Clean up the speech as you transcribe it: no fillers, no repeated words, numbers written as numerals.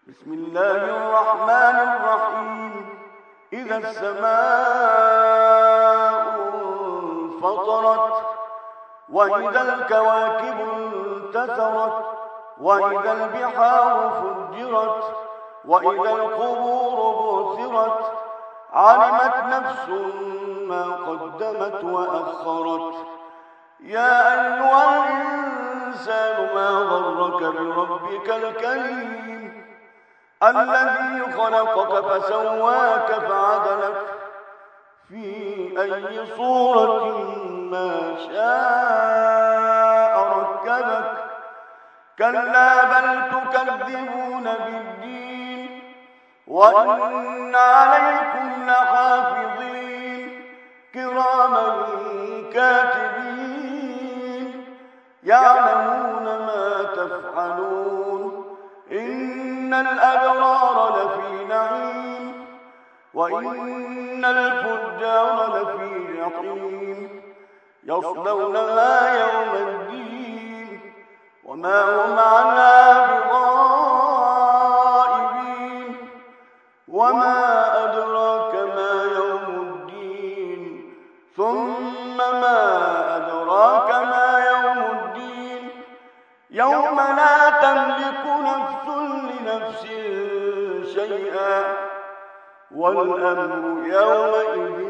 بسم الله الرحمن الرحيم. إذا السماء انفطرت وإذا الكواكب انتثرت وإذا البحار فجرت وإذا القبور بعثرت علمت نفس ما قدمت وأخرت. يا أيها الإنسان ما غرك بربك الكريم الذي خلقك فسواك فعدلك في أي صورة ما شاء ركبك. كلا بل تكذبون بالدين وإن عليكم لحافظين كراما كاتبين يعلمون ما تفعلون. إن الأبرار لفي نعيم وإن الفجار لفي جحيم يصلونها يوم الدين وما هم عنها بغائبين. وما أدراك ما يوم الدين ثم ما أدراك ما يوم الدين يوم لا تملك نفس لنفس شيئا والأمر يومئذ